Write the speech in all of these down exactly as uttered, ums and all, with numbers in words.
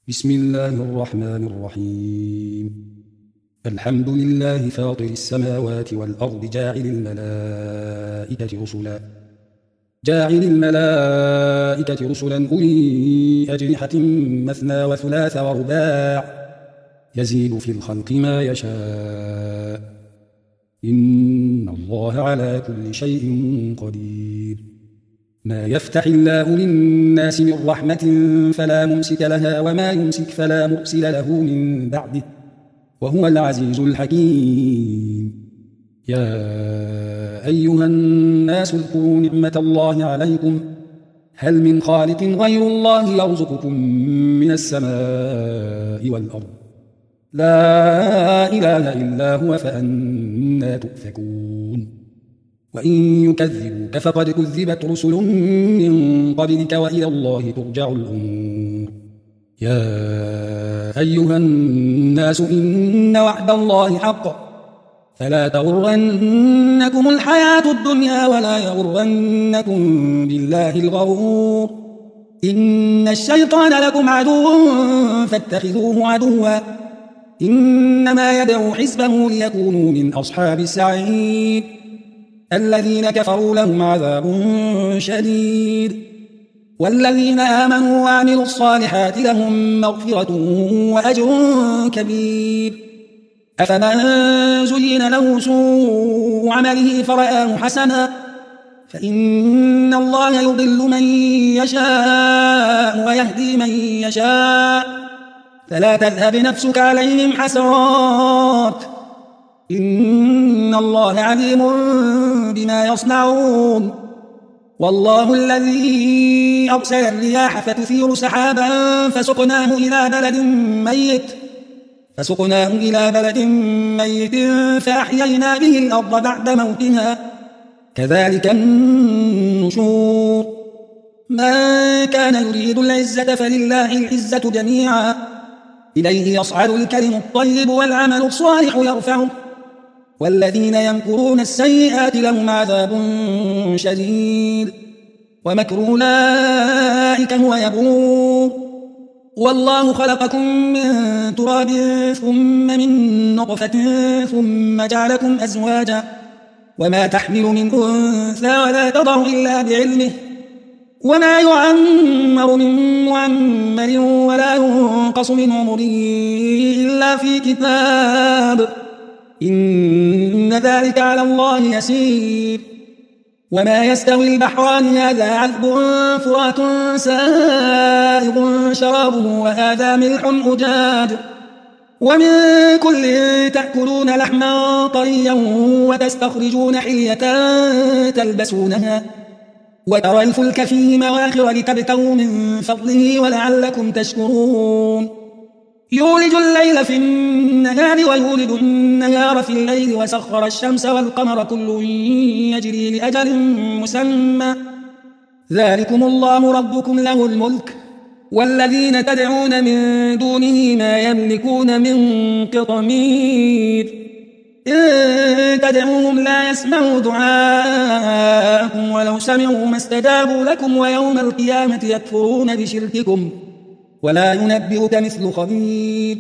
بسم الله الرحمن الرحيم. الحمد لله فاطر السماوات والأرض جاعل الملائكة رسلا جاعل الملائكة رسلا أولي أجنحة مثنى وثلاث ورباع يزيد في الخلق ما يشاء إن الله على كل شيء قدير. ما يفتح الله للناس من رحمة فلا ممسك لها وما يمسك فلا مرسل له من بعده وهو العزيز الحكيم. يا أيها الناس اذكروا نعمة الله عليكم هل من خالق غير الله يرزقكم من السماء والأرض لا إله إلا هو فأنى تؤفكون. وإن يكذبوك فقد كذبت رسل من قبلك وإلى الله ترجع الأمور. يا أيها الناس إن وعد الله حق فلا تغرنكم الحياة الدنيا ولا يغرنكم بالله الغرور. إن الشيطان لكم عدو فاتخذوه عدوا إنما يدعو حزبه ليكونوا من أصحاب السعير. الذين كفروا لهم عذاب شديد والذين آمنوا وعملوا الصالحات لهم مغفرة وأجر كبير. أفمن زين له سوء عمله فرآه حسنا فإن الله يضل من يشاء ويهدي من يشاء فلا تذهب نفسك عليهم حسرات إن الله عليم بما يصنعون. والله الذي أرسل الرياح فتثير سحابا فسقناه إلى بلد ميت فسقناه إلى بلد ميت فأحيينا به الأرض بعد موتها كذلك النشور. من كان يريد العزة فلله العزة جميعا إليه يصعد الكلم الطيب والعمل الصالح يرفعه والذين يمكرون السيئات لهم عذاب شديد ومكر أولئك هو يبور. والله خلقكم من تراب ثم من نطفة ثم جعلكم أزواجا وما تحمل من أنثى ولا تضع إلا بعلمه وما يعمر من معمر ولا ينقص من عمره إلا في كتاب إن ذلك على الله يسير. وما يستوي البحران هذا عذب فرات سائغ شرابه وهذا ملح أجاج ومن كل تأكلون لحما طريا وتستخرجون حلية تلبسونها وترى الفلك فيه مواخر لتبتغوا من فضله ولعلكم تشكرون. يولج الليل في النهار ويولج النهار في الليل وسخر الشمس والقمر كل يجري لأجل مسمى ذلكم الله ربكم له الملك والذين تدعون من دونه ما يملكون من قطمير إن تدعوهم لا يسمعوا دعاءكم ولو سمعوا ما استجابوا لكم ويوم القيامة يكفرون بشرككم ولا ينبئك مثل خبير.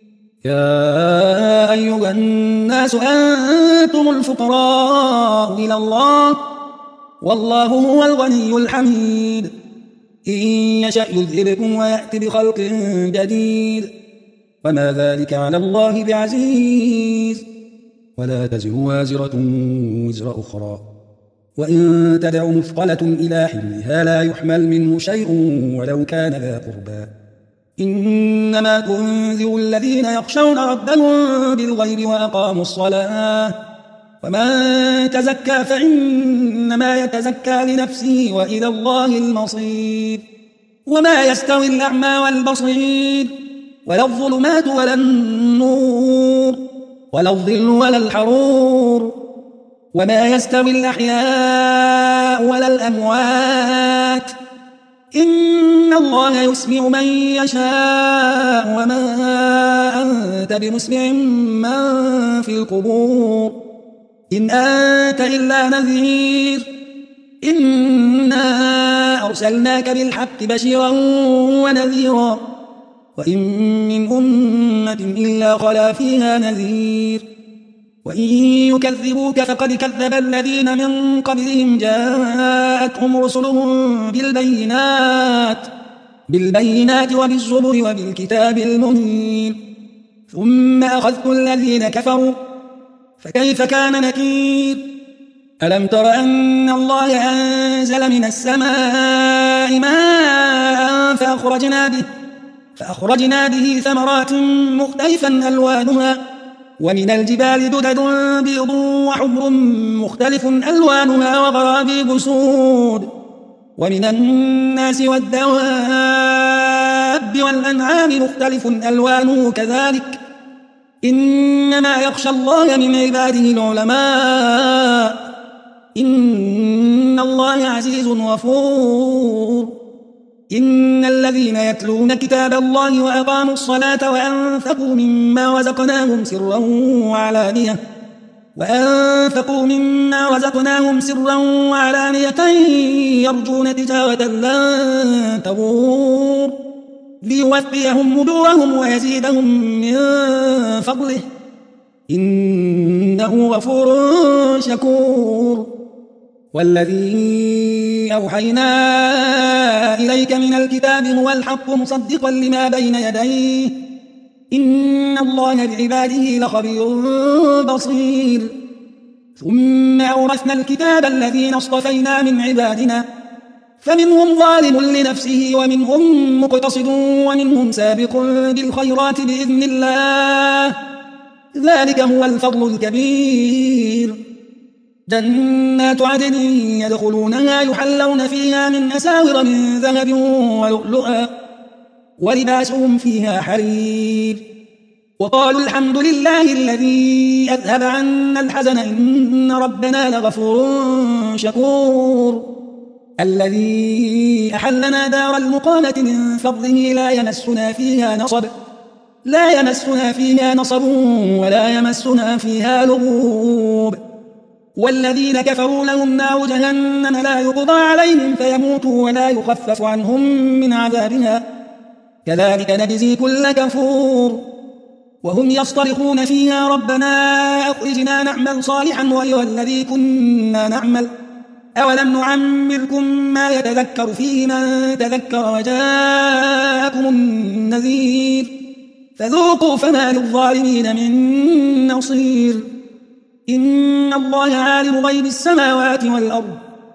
يا أيها الناس أنتم الفقراء إلى الله والله هو الغني الحميد. إن يشأ يذهبكم ويأتي بخلق جديد وما ذلك على الله بعزيز. ولا تزر وازرة وزر أخرى وإن تدع مثقلة إلى حملها لا يحمل منه شيء ولو كان ذا قربى إنما تنذر الذين يخشون ربهم بالغيب وأقاموا الصلاة ومن تزكى فإنما يتزكى لنفسه وإلى الله المصير. وما يستوي الأعمى والبصير ولا الظلمات ولا النور ولا الظل ولا الحرور وما يستوي الأحياء ولا الأموات إن الله يسمع من يشاء وما أنت بمسمع من في القبور إن أنت إلا نذير إنا أرسلناك بالحق بشيرا ونذيرا وإن من أمة إلا خلا فيها نذير وإن يكذبوك فقد كذب الذين من قبلهم جاءتهم رسلهم بالبينات بالبينات وبالزبر وبالكتاب المنير ثم أخذت الذين كفروا فكيف كان نكير ألم تر أن الله أنزل من السماء ماء فأخرجنا به فأخرجنا به ثمرات مختلفا ألوانها ومن الجبال جدد بيض وحمر مختلف ألوانها وغرابيب سود ومن الناس والدواب والأنعام مختلف ألوانه كذلك إنما يخشى الله من عباده العلماء إن الله عزيز غفور إن الذين يتلون كتاب الله وأقاموا الصلاة وأنفقوا مما رزقناهم سرا وعلانية وأنفقوا مما رزقناهم سرا وعلانية يرجون تجارة لن تبور ليوفيهم أجورهم ويزيدهم من فضله إنه غفور شكور والذي أوحينا إليك من الكتاب هو الحق مصدقا لما بين يديه إن الله بعباده لخبير بصير ثم أورثنا الكتاب الذين اصطفينا من عبادنا فمنهم ظالم لنفسه ومنهم مقتصد ومنهم سابق بالخيرات بإذن الله ذلك هو الفضل الكبير جنات عدن يدخلونها يحلون فيها من أساور من ذهب ولؤلؤا ولباسهم فيها حرير وقالوا الحمد لله الذي أذهب عنا الحزن إن ربنا لغفور شكور الذي أحلنا دار المقامة من فضله لا يمسنا فيها نصب لا يمسنا فيها نصب ولا يمسنا فيها لغوب والذين كفروا لهم نار جهنم لا يقضى عليهم فيموتوا ولا يخفف عنهم من عذابها كذلك نجزي كل كفور وهم يصطرخون فيها ربنا أخرجنا نعمل صالحا غير الذي كنا نعمل أولم نعمركم ما يتذكر فيه من تذكر وجاءكم النذير فذوقوا فما للظالمين من نصير إن الله عالم غيب السماوات والأرض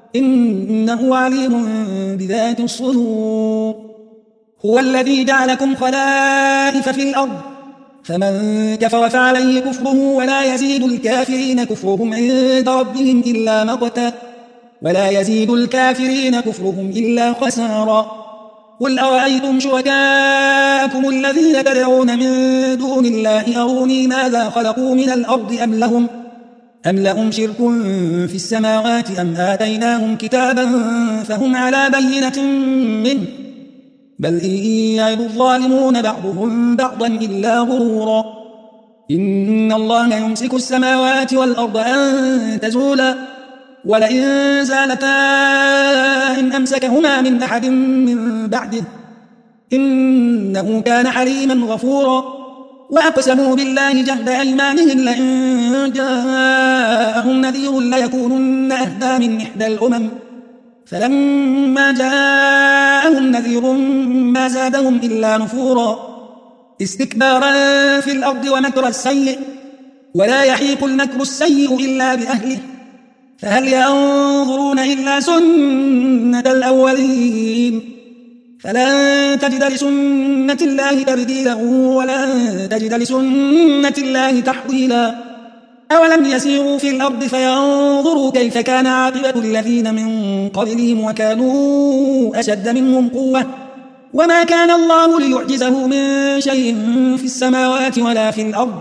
إنه عليم بذات الصدور هو الذي جعلكم خلائف في الأرض فمن كفر فعليه كفره ولا يزيد الكافرين كفرهم عند ربهم إلا مقتا ولا يزيد الكافرين كفرهم إلا خسارا قل أرأيتم شركاءكم الذين تدعون من دون الله أروني ماذا خلقوا من الأرض أم لهم أم لهم شرك في السماوات أم آتيناهم كتابا فهم على بينة منه بل إن يعد الظالمون بعضهم بعضا إلا غرورا إن الله يمسك السماوات والأرض أن تزولا ولئن زالتا إن أمسكهما من أحد من بعده إنه كان حليما غفورا وأقسموا بالله جهد أيمانهم لئن جاءهم نذير ليكونن أهدى من إحدى الأمم فلما جاءهم نذير ما زادهم إلا نفورا استكبارا في الأرض ومكر السيء ولا يحيق المكر السيء إلا بأهله فهل ينظرون إلا سنة الأولين فلن تجد لسنة الله تبديلا ولن تجد لسنة الله تحويلا أولم يسيروا في الأرض فينظروا كيف كان عاقبة الذين من قبلهم وكانوا أشد منهم قوة وما كان الله ليعجزه من شيء في السماوات ولا في الأرض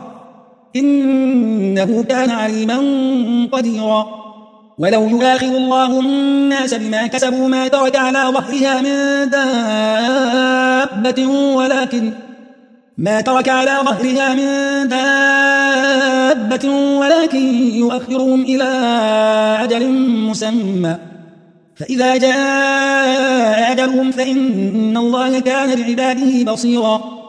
إنه كان عليما قديرا ولو يؤاخذ الله الناس بما كسبوا ما ترك على ظهرها من دابة ولكن ما ترك على ظهرها من دابة ولكن يؤخرهم إلى أجل مسمى فإذا جاء أجلهم فإن الله كان بعباده بصيرا